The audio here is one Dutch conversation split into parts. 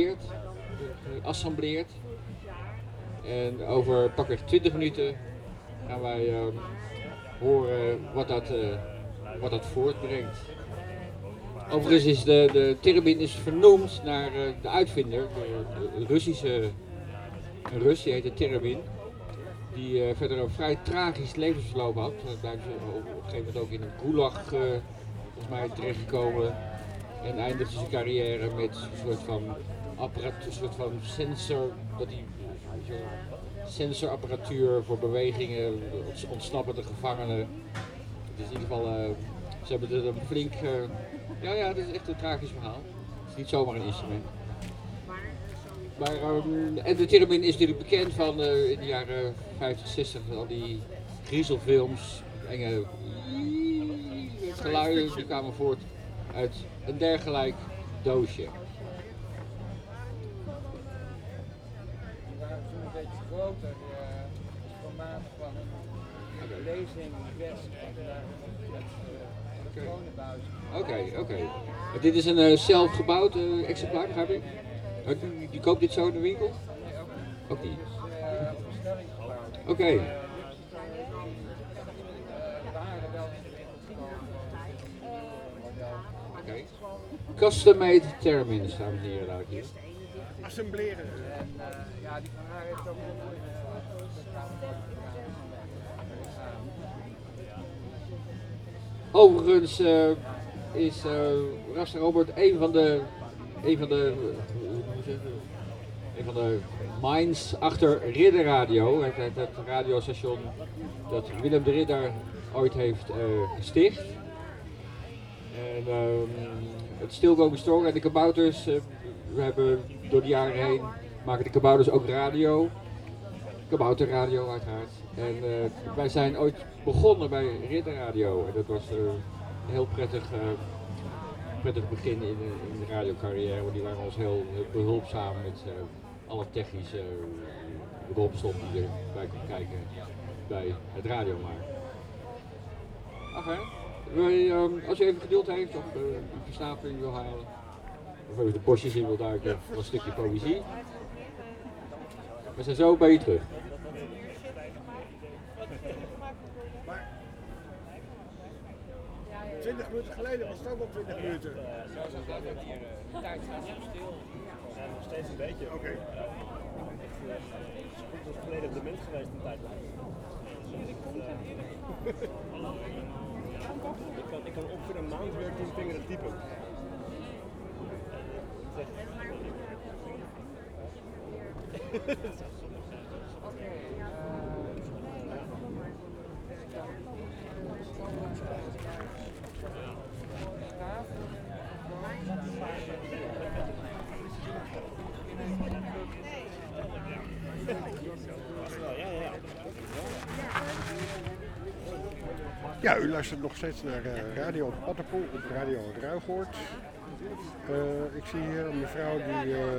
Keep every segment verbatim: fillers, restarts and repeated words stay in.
geassembleerd. En over pakweg twintig minuten gaan wij uh, horen wat dat, uh, wat dat voortbrengt. Overigens is de, de theremin is vernoemd naar uh, de uitvinder, de, de Russische een Rus, die heette Theremin. Die uh, verder een vrij tragisch levensverloop had. Daar is op, op een gegeven moment ook in een gulag uh, volgens mij terechtgekomen. En eindigde zijn carrière met een soort van apparaat, een soort van sensor, dat hij uh, sensorapparatuur voor bewegingen, ontsnappende gevangenen. Het is in ieder geval, uh, ze hebben er een flink, uh, ja ja, het is echt een tragisch verhaal. Het is niet zomaar een instrument. Maar, um, en de theremin is natuurlijk bekend van uh, in de jaren vijftig, zestig, al die griezelfilms, enge geluiden, die kwamen voort uit een dergelijk doosje. Een beetje groter formaat van een lezing, best met gewone buis. Oké, oké. Dit is een uh, zelfgebouwd uh, exemplaar, begrijp ik? Uh, die, die koopt dit zo in de winkel? Nee, ook niet. Ook niet. Het is uh, op bestelling gebouwd. Oké. Okay. Uh, waren wel in de winkel gekomen. Oké. Okay. Custom-made theremin, dames en heren, laat ik hier. Assembleren. En uh, ja, die van haar heeft ook wel nooit Overigens uh, is uh, Rasta Robert een van de, een van de, uh, een van de minds achter Ridder Radio, het, het, het radiostation dat Willem de Ridder ooit heeft uh, gesticht. En uh, het Still Going Strong en de Kabouters, uh, we hebben door de jaren heen, maken de Kabouters ook radio, kabouterradio uiteraard. En uh, wij zijn ooit begonnen bij Ridder Radio en dat was uh, een heel prettig, uh, prettig begin in de, in de radiocarrière, want die waren ons heel, heel behulpzaam met uh, alle technische uh, romslomp die erbij kon kijken bij het radio maken. Enfin, um, als je even geduld heeft of uh, een versnapering wil halen, of even de bosjes in wil duiken, of een stukje poëzie, we zijn zo bij je terug. twintig minuten geleden was het ook al twintig minuten. De tijd staat zo stil. We zijn nog steeds een beetje. Oké. Okay. Het is goed als volledig dement geweest een tijd lang. Ik kan, ik kan ongeveer een maand weer tien vingeren typen. Ja, u luistert nog steeds naar uh, Radio Pattenpoel op Radio Ruigoord. Uh, ik zie hier een mevrouw die uh,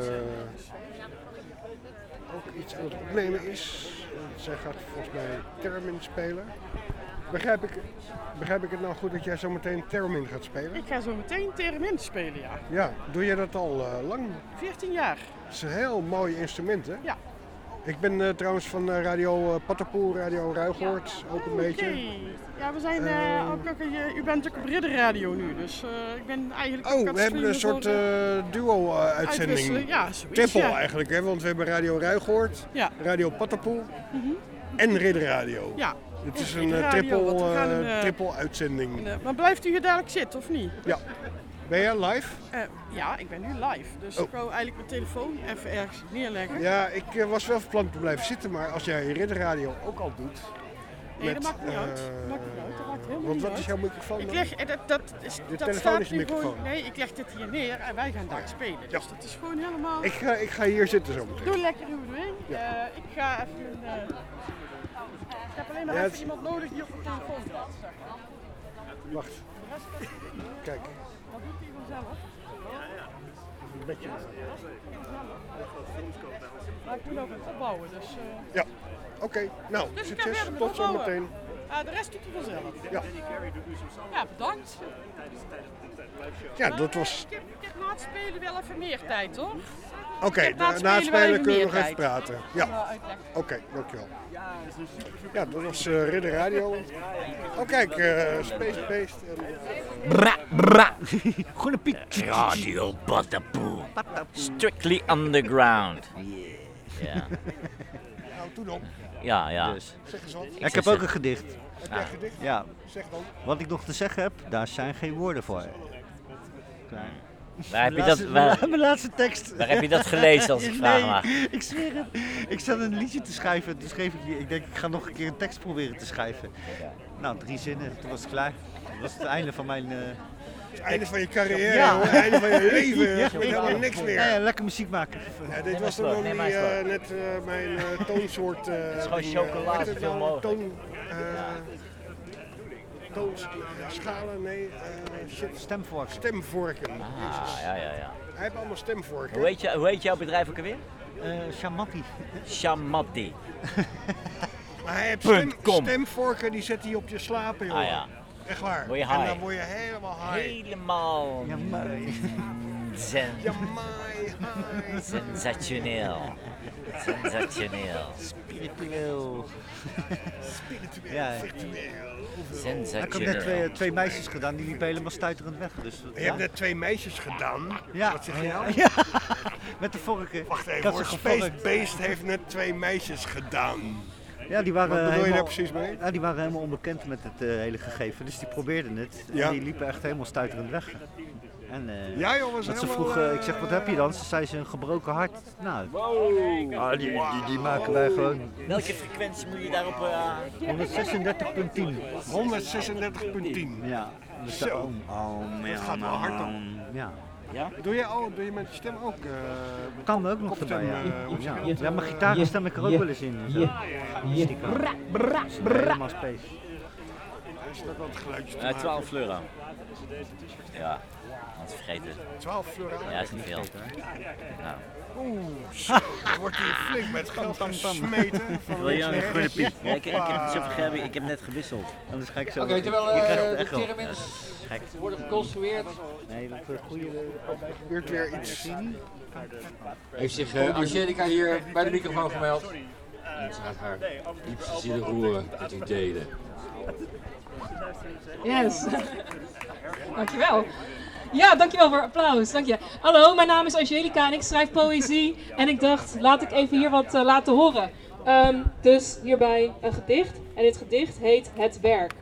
ook iets aan het opnemen is. Uh, zij gaat volgens mij theremin spelen. Begrijp ik, begrijp ik het nou goed dat jij zo meteen theremin gaat spelen? Ik ga zo meteen theremin spelen, ja. Ja, doe je dat al uh, lang? veertien jaar. Het is een heel mooi instrument, hè? Ja. Ik ben uh, trouwens van uh, Radio uh, Pattenpoel, Radio Ruigoord, ook een oh, beetje. Okay. Ja, we zijn uh, uh, ook nog, uh, u bent ook op Ridder Radio nu, dus uh, ik ben eigenlijk... Oh, we hebben een soort uh, duo-uitzending. Ja, zoiets, triple ja. eigenlijk, hè? Want we hebben Radio Ruigoord, ja. Radio Pattenpoel mm-hmm. en Ridder Radio. Ja. Het is ja, een uh, triple, uh, uh, triple uitzending. Uh, maar blijft u hier dadelijk zitten, of niet? Ja. Ben jij live? Uh, ja, ik ben nu live. Dus oh. ik wou eigenlijk mijn telefoon even ergens neerleggen. Ja, ik uh, was wel van plan te blijven zitten, maar als jij Ridder Radio ook al doet... Nee, met, dat maakt niet uh, uit. Dat maakt niet uit. Dat maakt helemaal want niet wat uit. is jouw microfoon ik dan? leg, dat, dat is, De dat telefoon staat is de nu microfoon. gewoon, nee, ik leg dit hier neer en wij gaan daar spelen. Ja. Dus dat is gewoon helemaal... Ik ga, ik ga hier zitten zo meteen. Doe lekker uw ding. Ja. Uh, ik ga even... Uh, ik heb alleen maar ja, even het... iemand nodig die op de telefoon praat. Wacht. Kijk. Wat doet hij vanzelf? Een beetje. Maar ik moet ook het opbouwen, dus... Uh... Ja, oké. Okay. Nou, dus succes. Tot zo meteen. Uh, de rest doet hij vanzelf. Ja. Ja, bedankt. Ja, dat was... Ik heb, ik heb na het spelen wel even meer tijd, hoor. Oké, okay, na, na het spelen kunnen we nog even praten. Ja, oké, okay, dankjewel. Ja, dat was uh, Ridder Radio. Oh kijk, uh, Space Beast. En... Bra, bra. Groene Piet. Radio Batapoe. Strictly underground. Yeah. Ja. Nou, toen dan. Ja, ja. Dus. Zeg eens wat. Ja, ik heb ook een gedicht. Heb jij een gedicht? Ja. Zeg dan. Wat ik nog te zeggen heb, daar zijn geen woorden voor. Klein. Waar heb je dat, waar, mijn laatste tekst. Waar heb je dat gelezen als ik vraag nee, mag? Ik zweer het. Ik zat een liedje te schrijven. Toen schreef ik, ik denk ik ga nog een keer een tekst proberen te schrijven. Nou, drie zinnen. Toen was het klaar. Dat was het einde van mijn... Uh, het einde van je carrière, ja. hoor. Het einde van je leven. Ja, je moet helemaal niks meer. Ja, ja, lekker muziek maken. Ja, dit was dan nog niet uh, net uh, mijn uh, toonsoort. Uh, het is gewoon chocola, uh, veel mogelijk. Toon, uh, toons, schalen, nee, uh, shit. Stemvorken. Stemvorken. Ah, ja, ja, ja. Hij heeft allemaal stemvorken. Hoe heet, je, hoe heet jouw bedrijf ook alweer? Uh, Shamatti. Shamatti. Maar hij heeft stem, stemvorken, die zet hij op je slapen, joh. Ah, ja. Echt waar. Word je high? En dan word je helemaal high. Helemaal. Ja, mooi. Zen. Ja, mooi, high. Sensationeel. Sensationeel. Spiritueel. Spiritueel, ja, virtueel. Sensationeel. Ik heb net twee, twee meisjes gedaan, die liepen helemaal stuiterend weg. Dus, je ja. hebt net twee meisjes gedaan. Ja. Wat zeg je nou? Ja. Met de vorken. Wacht even, hoor. Space Beast heeft net twee meisjes gedaan. Ja, die waren Wat bedoel helemaal, je daar precies mee? Ja, die waren helemaal onbekend met het uh, hele gegeven, dus die probeerden het. Ja. En die liepen echt helemaal stuiterend weg. En uh, ja, joh, was dat ze helemaal, vroegen, ik zeg, wat heb je dan? Ze zei ze een gebroken hart. Nou, wow. ah, die, die, die maken wij gewoon. Welke frequentie moet je daarop? Uh... honderdzesendertig komma tien. honderdzesendertig komma tien. Ja. Dus zo. Oh, oh, man, dat gaat wel hard op. Ja. Ja? Doe je, oh, doe je met je stem ook? Uh, kan ook nog erbij, ja. Uh, ja. Ja. Ja, maar gitaar stem ik er ook wel eens in. Zo. Ja. Ja. Bra, bra, bra. Helemaal space. Is dat wel het geluidje te uh, twaalf fleuro. Ja, anders vergeten. twaalf fleuro? Ja, is niet veel. Nou. Oeh, zo. Dan wordt hier flink met geld gesmeten. Wil je een groene piep? Ja, ik, ik heb niet zoveel gegeven, ik heb net gewisseld. Anders ga ik zo. Oké, okay, terwijl uh, de theremin's worden geconstrueerd. Nee, dat is goede. Er gebeurt weer iets. Heeft zich uh, Angelica hier bij de microfoon gemeld. En ze gaat haar diepste zielen roeren met u delen. Yes. Dankjewel. Ja, dankjewel voor applaus. Dank je. Hallo, mijn naam is Angelica en ik schrijf poëzie. En ik dacht, laat ik even hier wat uh, laten horen. Um, dus hierbij een gedicht. En dit gedicht heet Het Werk.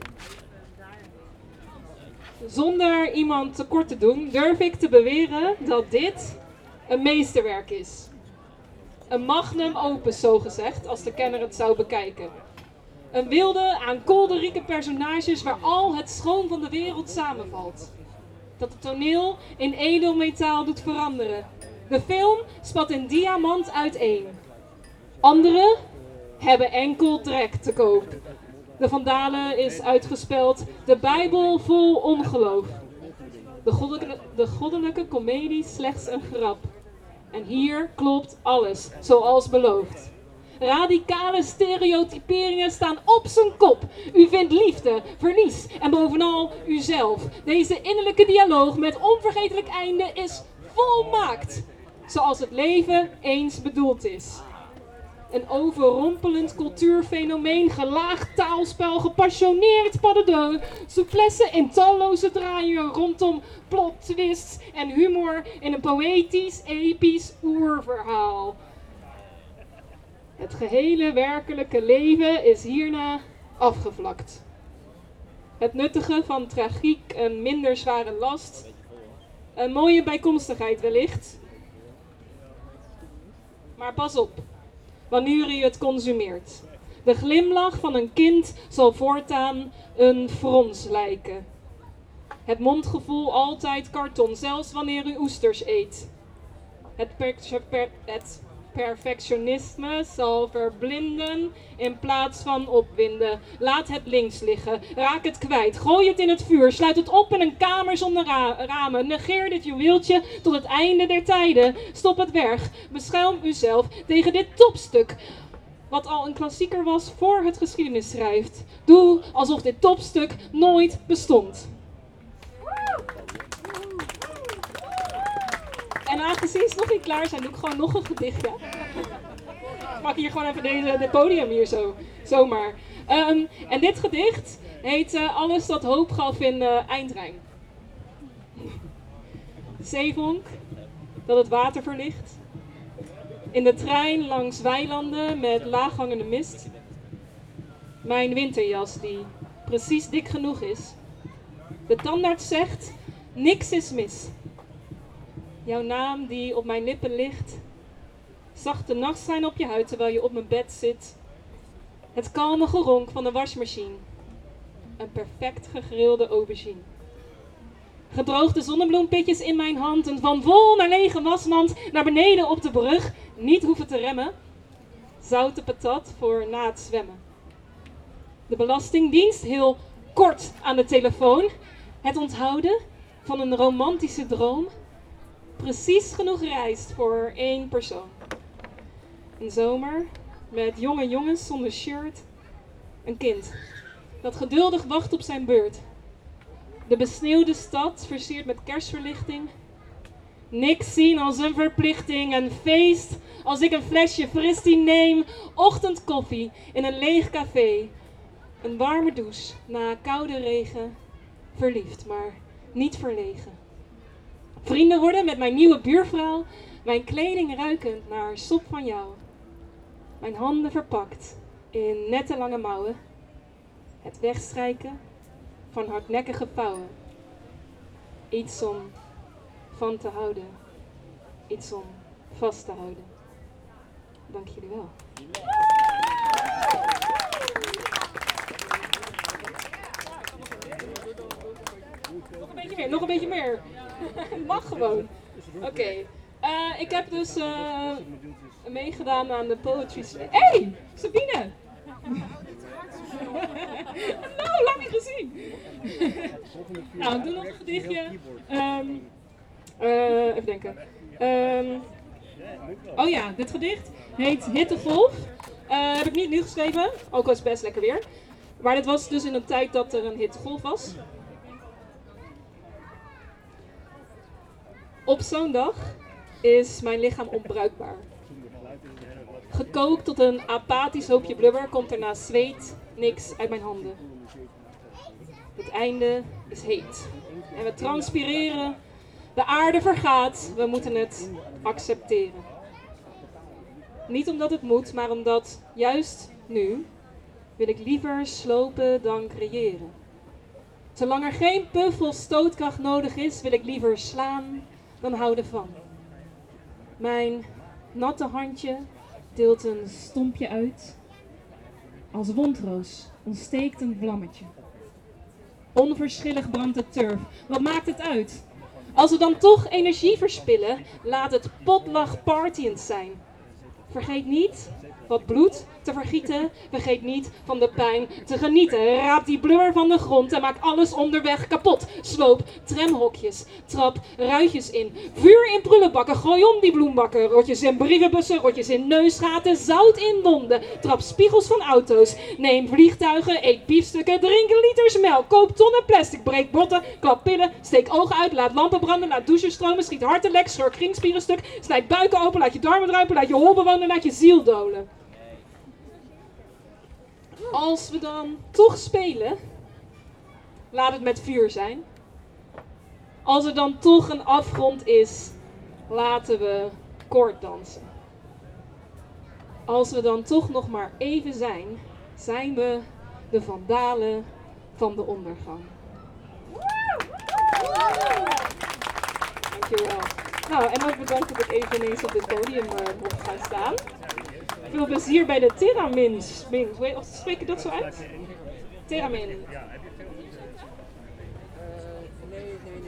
Zonder iemand tekort te doen, durf ik te beweren dat dit een meesterwerk is. Een magnum opus, zogezegd, als de kenner het zou bekijken. Een wilde, aan kolderieke personages waar al het schoon van de wereld samenvalt. Dat het toneel in edelmetaal doet veranderen. De film spat in diamant uiteen. Anderen hebben enkel drek te koop. De Vandalen is uitgespeld, de Bijbel vol ongeloof. De goddelijke, de goddelijke komedie slechts een grap. En hier klopt alles, zoals beloofd. Radicale stereotyperingen staan op zijn kop. U vindt liefde, verlies en bovenal uzelf. Deze innerlijke dialoog met onvergetelijk einde is volmaakt. Zoals het leven eens bedoeld is. Een overrompelend cultuurfenomeen, gelaagd taalspel, gepassioneerd pas de deux, souplesse in talloze draaien rondom plot twists en humor in een poëtisch, episch oerverhaal. Het gehele werkelijke leven is hierna afgevlakt. Het nuttige van tragiek een minder zware last, een mooie bijkomstigheid wellicht. Maar pas op, wanneer u het consumeert. De glimlach van een kind zal voortaan een frons lijken. Het mondgevoel altijd karton, zelfs wanneer u oesters eet. Het, per per het perfectionisme zal verblinden in plaats van opwinden. Laat het links liggen, raak het kwijt, gooi het in het vuur, sluit het op in een kamer zonder ra ramen. Negeer dit juweeltje tot het einde der tijden. Stop het weg, bescherm uzelf tegen dit topstuk. wat al een klassieker was voor het geschiedenis schrijft. Doe alsof dit topstuk nooit bestond. En aangezien ze nog niet klaar zijn, doe ik gewoon nog een gedichtje. Ik maak hier gewoon even deze, dit podium hier zo, zomaar. Um, en dit gedicht heet uh, Alles dat hoop gaf in uh, Eindrijn. Zeevonk dat het water verlicht. In de trein langs weilanden met laaghangende mist. Mijn winterjas die precies dik genoeg is. De tandarts zegt, niks is mis. Jouw naam die op mijn lippen ligt. Zachte nachtschijn op je huid terwijl je op mijn bed zit. Het kalme geronk van de wasmachine. Een perfect gegrilde aubergine. Gedroogde zonnebloempitjes in mijn hand. Een van vol naar lege wasmand naar beneden op de brug. Niet hoeven te remmen. Zoute patat voor na het zwemmen. De Belastingdienst heel kort aan de telefoon. Het onthouden van een romantische droom. Precies genoeg rijst voor één persoon. Een zomer met jonge jongens zonder shirt. Een kind dat geduldig wacht op zijn beurt. De besneeuwde stad versierd met kerstverlichting. Niks zien als een verplichting, een feest als ik een flesje fristie neem. Ochtendkoffie in een leeg café. Een warme douche na koude regen. Verliefd, maar niet verlegen. Vrienden worden met mijn nieuwe buurvrouw. Mijn kleding ruikend naar sop van jou. Mijn handen verpakt in nette lange mouwen. Het wegstrijken van hardnekkige vouwen. Iets om van te houden. Iets om vast te houden. Dank jullie wel. Nog een beetje meer, nog een beetje meer. Het mag gewoon. Oké. Okay. Uh, ik heb dus uh, meegedaan aan de Poetry Slam. Hé, hey, Sabine! Nou, lang niet gezien. Nou, ik doe nog een gedichtje. Um, uh, even denken. Um, oh ja, dit gedicht heet Hittegolf. Uh, heb ik niet nu geschreven, ook al is het best lekker weer. Maar dit was dus in een tijd dat er een hittegolf was. Op zo'n dag is mijn lichaam onbruikbaar. Gekookt tot een apathisch hoopje blubber komt er na zweet niks uit mijn handen. Het einde is heet. En we transpireren. De aarde vergaat. We moeten het accepteren. Niet omdat het moet, maar omdat juist nu wil ik liever slopen dan creëren. Zolang er geen puff of stootkracht nodig is, wil ik liever slaan dan houden van. Mijn natte handje deelt een stompje uit. Als wondroos ontsteekt een vlammetje. Onverschillig brandt de turf. Wat maakt het uit? Als we dan toch energie verspillen, laat het potluck partyend zijn. Vergeet niet wat bloed te vergieten. Vergeet niet van de pijn te genieten. Raap die blur van de grond en maak alles onderweg kapot. Sloop tramhokjes, trap ruitjes in. Vuur in prullenbakken, gooi om die bloembakken. Rotjes in brievenbussen, rotjes in neusgaten, zout in wonden. Trap spiegels van auto's, neem vliegtuigen, eet biefstukken, drink liters melk. Koop tonnen plastic, breek botten, klap pillen, steek ogen uit, laat lampen branden, laat douchen stromen, schiet harten lek, schurk kringspieren stuk, snijd buiken open, laat je darmen druipen, laat je hol bewonen, laat je ziel dolen. Als we dan toch spelen, laat het met vuur zijn. Als er dan toch een afgrond is, laten we koorddansen. Als we dan toch nog maar even zijn, zijn we de vandalen van de ondergang. Dankjewel. Nou, en ook bedankt dat ik even ineens op dit podium uh, mocht gaan staan. Veel plezier bij de Theramins. Of spreek je dat zo uit? Theramin. Nee, nee, nee.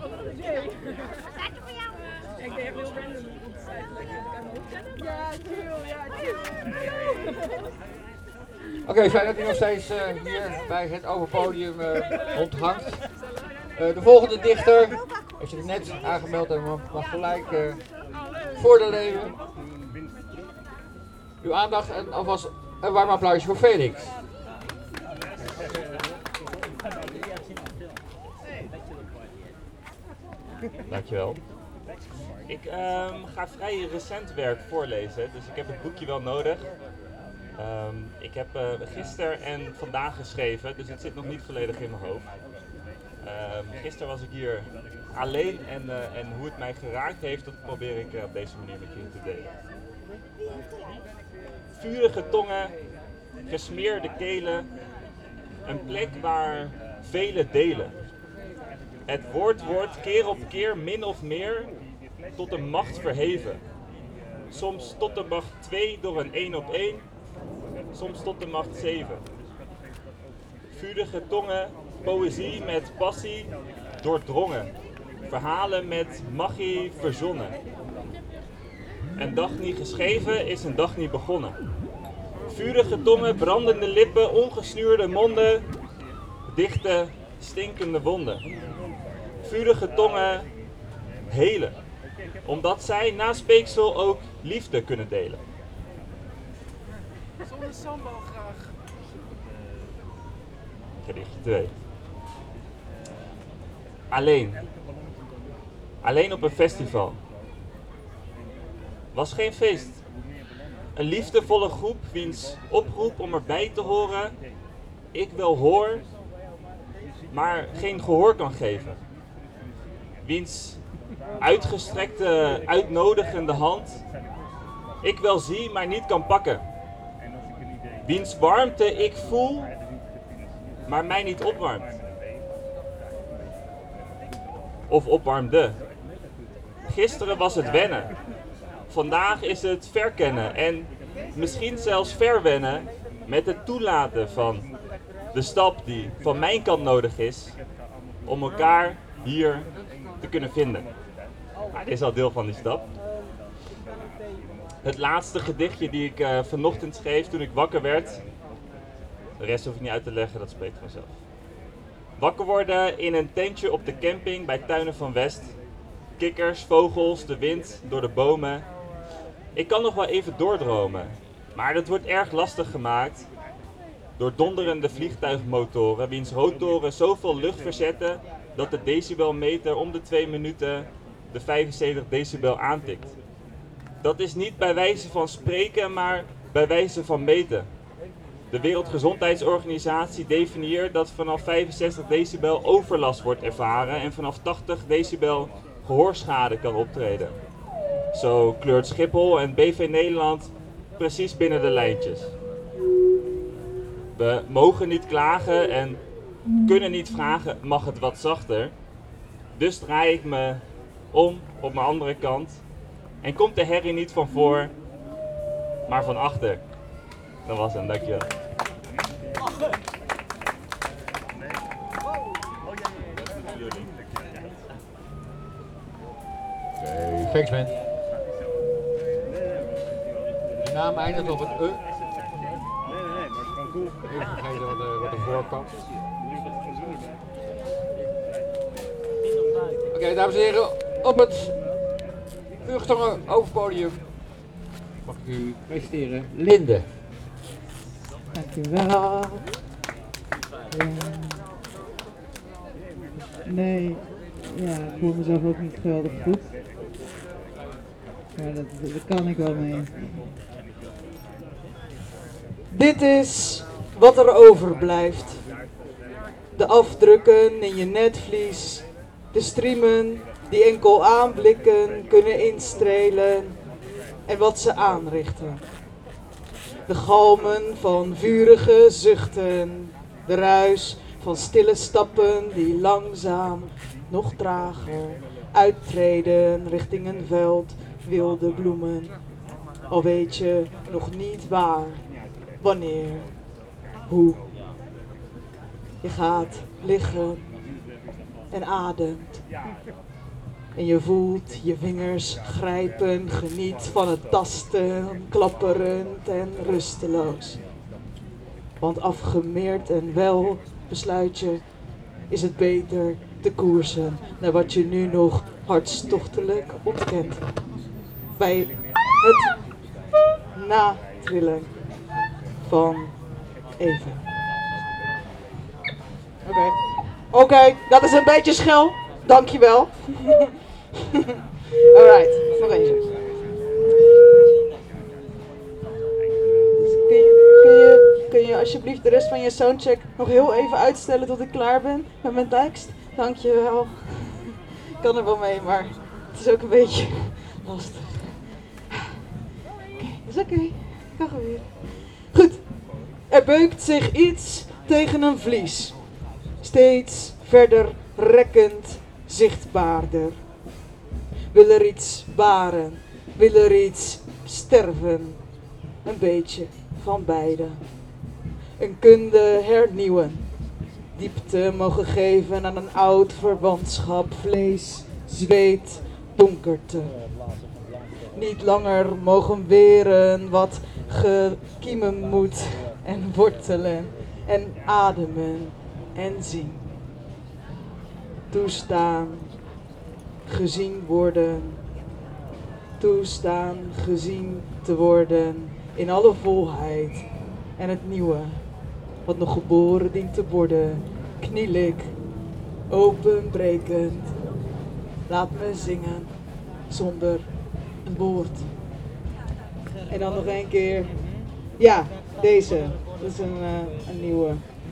Nee. Ik deed heel random op de site. Lekker aan mijn hoofd zetten. Ja, chill. Ja, chill. Oké, okay, fijn dat u nog steeds uh, hier bij het overpodium uh, rondhangt. Uh, de volgende dichter, als je het net aangemeld hebt, mag gelijk uh, voor de leeuwen. Uw aandacht en alvast een warm applausje voor Felix. Dankjewel. Ik um, ga vrij recent werk voorlezen, dus ik heb het boekje wel nodig. Um, ik heb uh, gisteren en vandaag geschreven, dus het zit nog niet volledig in mijn hoofd. Um, gisteren was ik hier alleen en, uh, en hoe het mij geraakt heeft, dat probeer ik uh, op deze manier met jullie te delen. Vurige tongen, gesmeerde kelen, een plek waar velen delen. Het woord wordt keer op keer min of meer tot een macht verheven. Soms tot de macht twee door een één op één, soms tot de macht zeven. Vurige tongen, poëzie met passie doordrongen. Verhalen met magie verzonnen. Een dag niet geschreven is een dag niet begonnen. Vurige tongen, brandende lippen, ongesnuurde monden, dichte, stinkende wonden. Vurige tongen helen, omdat zij na speeksel ook liefde kunnen delen. Zonder sambal graag. Gedichtje twee. Alleen. Alleen op een festival. Was geen feest. Een liefdevolle groep wiens oproep om erbij te horen ik wel hoor, maar geen gehoor kan geven. Wiens uitgestrekte, uitnodigende hand ik wel zie, maar niet kan pakken. Wiens warmte ik voel, maar mij niet opwarmt. Of opwarmde. Gisteren was het wennen. Vandaag is het verkennen en misschien zelfs verwennen met het toelaten van de stap die van mijn kant nodig is om elkaar hier te kunnen vinden. Nou, dit is al deel van die stap. Het laatste gedichtje die ik uh, vanochtend schreef toen ik wakker werd. De rest hoef ik niet uit te leggen, dat spreekt vanzelf. Wakker worden in een tentje op de camping bij Tuinen van West. Kikkers, vogels, de wind, door de bomen. Ik kan nog wel even doordromen, maar dat wordt erg lastig gemaakt door donderende vliegtuigmotoren, wiens rotoren zoveel lucht verzetten dat de decibelmeter om de twee minuten de vijfenzeventig decibel aantikt. Dat is niet bij wijze van spreken, maar bij wijze van meten. De Wereldgezondheidsorganisatie definieert dat vanaf vijfenzestig decibel overlast wordt ervaren en vanaf tachtig decibel gehoorschade kan optreden. Zo kleurt Schiphol en B V Nederland precies binnen de lijntjes. We mogen niet klagen en kunnen niet vragen, mag het wat zachter? Dus draai ik me om op mijn andere kant en komt de herrie niet van voor, maar van achter. Dat was hem, dankjewel. Oké, thanks man. De naam eindigt op het E. Nee, nee, nee, maar het is gewoon cool. Even vergeten wat de, wat de voorkant. Oké, okay, dames en heren, op het Vuurgetongen overpodium mag ik u presenteren Linde. Dankjewel. Ja. Nee, ja, ik voel mezelf ook niet geweldig goed. Maar dat, daar kan ik wel mee. Dit is wat er overblijft. De afdrukken in je netvlies. De streamen die enkel aanblikken kunnen instrelen. En wat ze aanrichten. De galmen van vurige zuchten. De ruis van stille stappen die langzaam, nog trager, uittreden richting een veld wilde bloemen. Al weet je nog niet waar, wanneer, hoe. Je gaat liggen en ademt. En je voelt je vingers grijpen, geniet van het tasten, klapperend en rusteloos. Want afgemeerd en wel besluit je, is het beter te koersen naar wat je nu nog hartstochtelijk ontkent. Bij het natrillen van even. Oké, okay. Oké, okay, dat is een beetje schel. Dankjewel. Alright, nog even. Dus kun, je, kun, je, kun je alsjeblieft de rest van je soundcheck nog heel even uitstellen tot ik klaar ben met mijn tekst? Dankjewel. Ik kan er wel mee, maar het is ook een beetje lastig. Oké, okay, dat is oké. Okay. Ik kan gewoon weer. Goed. Er beukt zich iets tegen een vlies. Steeds verder rekkend zichtbaarder. Wil er iets baren, wil er iets sterven. Een beetje van beide. Een kunde hernieuwen. Diepte mogen geven aan een oud verwantschap. Vlees, zweet, donkerte. Niet langer mogen weren wat gekiemen moet. En wortelen en ademen en zien. Toestaan, gezien worden. Toestaan, gezien te worden in alle volheid. En het nieuwe, wat nog geboren dient te worden. Kniel ik, openbrekend. Laat me zingen, zonder een woord. En dan nog een keer. Ja, deze. Dat is een, uh, een nieuwe.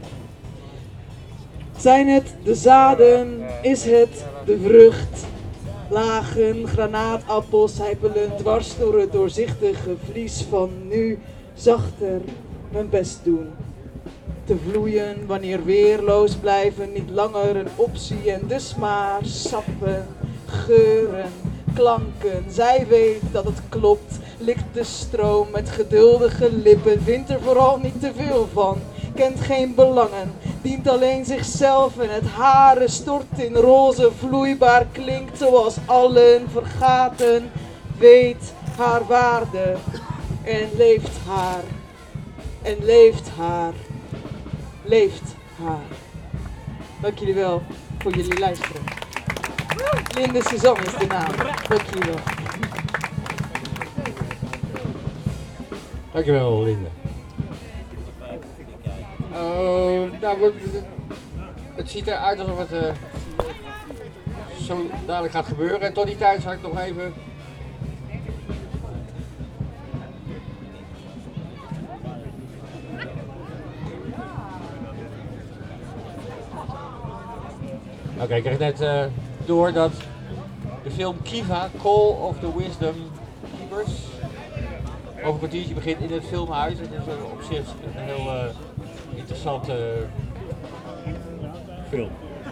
Zijn het de zaden, is het de vrucht? Lagen, granaatappels sijpelen dwars door het doorzichtige vlies van nu zachter mijn best doen. Te vloeien wanneer weerloos blijven niet langer een optie en dus maar sappen, geuren, klanken. Zij weet dat het klopt, likt de stroom met geduldige lippen, vindt er vooral niet te veel van, kent geen belangen, dient alleen zichzelf en het hare stort in roze vloeibaar, klinkt zoals allen vergaten, weet haar waarde en leeft haar, en leeft haar, leeft haar. Dank jullie wel voor jullie luisteren. Linde Suzanne is de naam. Dank jullie wel. Dankjewel, Linde. Uh, nou, het, het ziet eruit alsof het uh, zo dadelijk gaat gebeuren. En tot die tijd zal ik nog even... Oké, okay, ik kreeg net uh, door dat de film Kiva, Call of the Wisdom Keepers, over een kwartiertje begint in het filmhuis. Het is uh, op zich een heel uh, interessante uh, film.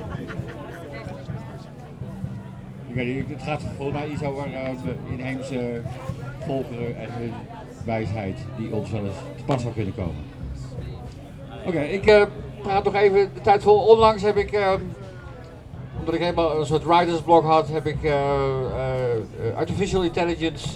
Ik weet niet, het gaat volgens mij iets over uh, de inheemse volkeren en hun wijsheid die ons wel eens te pas zou kunnen komen. Oké, okay, ik uh, praat nog even de tijd vol. Onlangs heb ik... Uh, omdat ik helemaal een soort writersblog had, heb ik uh, uh, artificial intelligence